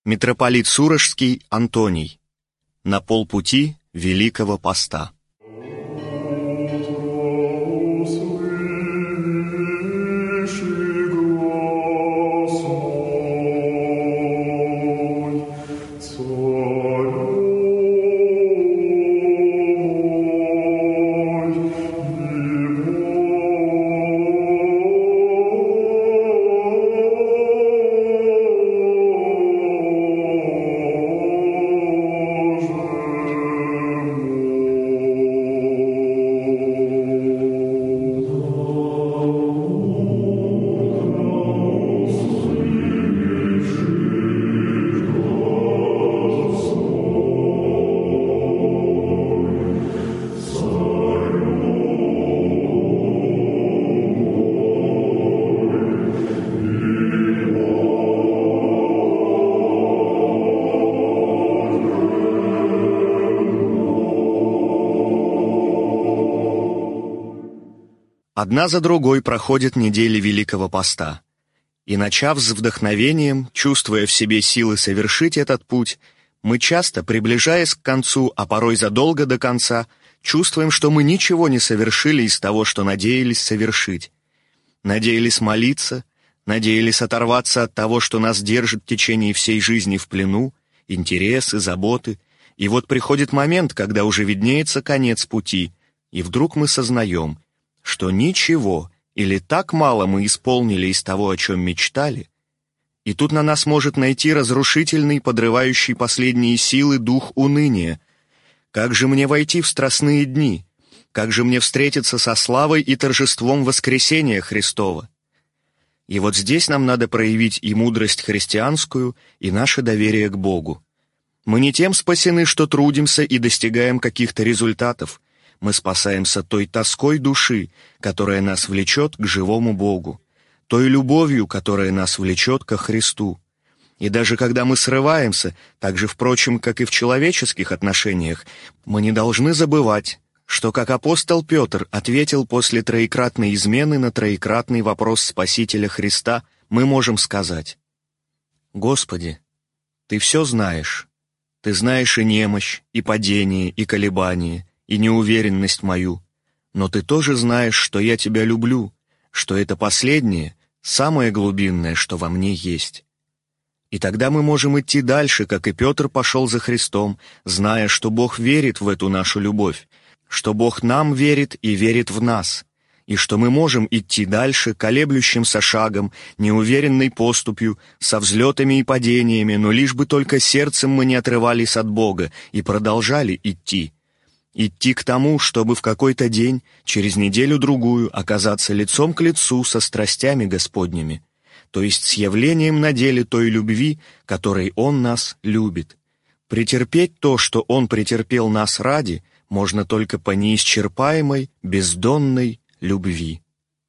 Митрополит Сурожский Антоний. На полпути Великого Поста. Одна за другой проходят недели Великого Поста, и, начав с вдохновением, чувствуя в себе силы совершить этот путь, мы часто, приближаясь к концу, а порой задолго до конца, чувствуем, что мы ничего не совершили из того, что надеялись совершить. Надеялись молиться, надеялись оторваться от того, что нас держит в течение всей жизни в плену, интересы, заботы, и вот приходит момент, когда уже виднеется конец пути, и вдруг мы сознаем, что ничего или так мало мы исполнили из того, о чем мечтали, и тут на нас может найти разрушительный, подрывающий последние силы дух уныния. Как же мне войти в страстные дни? Как же мне встретиться со славой и торжеством воскресения Христова? И вот здесь нам надо проявить и мудрость христианскую, и наше доверие к Богу. Мы не тем спасены, что трудимся и достигаем каких-то результатов. Мы спасаемся той тоской души, которая нас влечет к живому Богу, той любовью, которая нас влечет ко Христу. И даже когда мы срываемся, так же, впрочем, как и в человеческих отношениях, мы не должны забывать, что, как апостол Петр ответил после троекратной измены на троекратный вопрос Спасителя Христа, мы можем сказать: «Господи, Ты все знаешь. Ты знаешь и немощь, и падение, и колебание, и неуверенность мою, но Ты тоже знаешь, что я Тебя люблю, что это последнее, самое глубинное, что во мне есть». И тогда мы можем идти дальше, как и Петр пошел за Христом, зная, что Бог верит в эту нашу любовь, что Бог нам верит и верит в нас, и что мы можем идти дальше колеблющимся шагом, неуверенной поступью, со взлетами и падениями, но лишь бы только сердцем мы не отрывались от Бога и продолжали идти. Идти к тому, чтобы в какой-то день, через неделю-другую, оказаться лицом к лицу со страстями Господними, то есть с явлением на деле той любви, которой Он нас любит. Претерпеть то, что Он претерпел нас ради, можно только по неисчерпаемой, бездонной любви.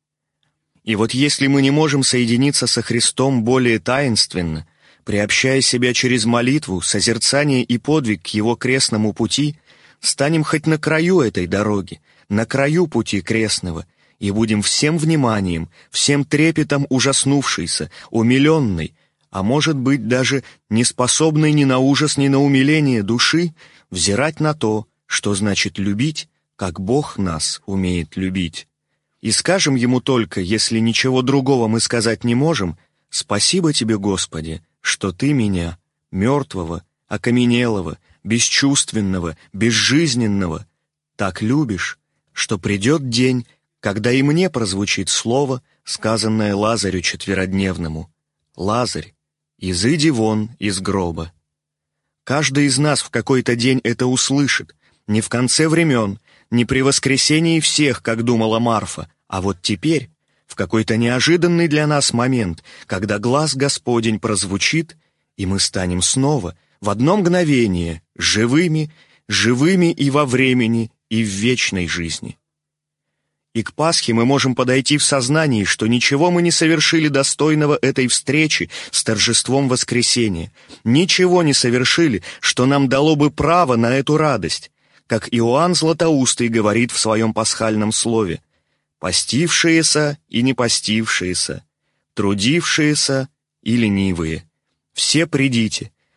И вот если мы не можем соединиться со Христом более таинственно, приобщая себя через молитву, созерцание и подвиг к Его крестному пути, станем хоть на краю этой дороги, на краю пути крестного, и будем всем вниманием, всем трепетом ужаснувшейся, умиленной, а может быть даже неспособной ни на ужас, ни на умиление души, взирать на то, что значит любить, как Бог нас умеет любить. И скажем Ему только, если ничего другого мы сказать не можем: «Спасибо Тебе, Господи, что Ты меня, мертвого, окаменелого, бесчувственного, безжизненного, так любишь, что придет день, когда и мне прозвучит слово, сказанное Лазарю четверодневному: «Лазарь, изыди вон из гроба». Каждый из нас в какой-то день это услышит, не в конце времен, не при воскресении всех, как думала Марфа, а вот теперь, в какой-то неожиданный для нас момент, когда глас Господень прозвучит, и мы станем снова, в одно мгновение, живыми и во времени, и в вечной жизни. И к Пасхе мы можем подойти в сознании, что ничего мы не совершили достойного этой встречи с торжеством воскресения, ничего не совершили, что нам дало бы право на эту радость, как Иоанн Златоустый говорит в своем пасхальном слове: «Постившиеся и не постившиеся, трудившиеся и ленивые, все придите,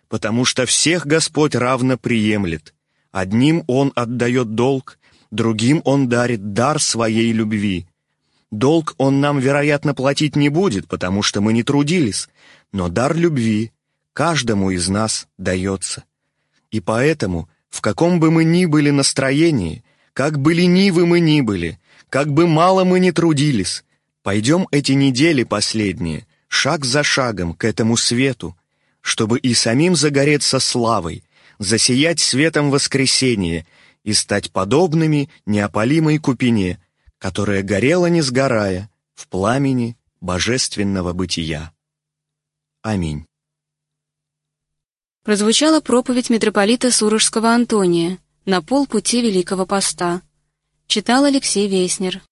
потому что всех Господь равно приемлет. Одним Он отдает долг, другим Он дарит дар своей любви. Долг Он нам, вероятно, платить не будет, потому что мы не трудились, но дар любви каждому из нас дается. И поэтому, в каком бы мы ни были настроении, как бы ленивы мы ни были, как бы мало мы ни трудились, пойдем эти недели последние, шаг за шагом к этому свету, чтобы и самим загореться славой, засиять светом воскресения и стать подобными неопалимой купине, которая горела, не сгорая, в пламени божественного бытия. Аминь. Прозвучала проповедь митрополита Сурожского Антония на полпути Великого Поста. Читал Алексей Веснер.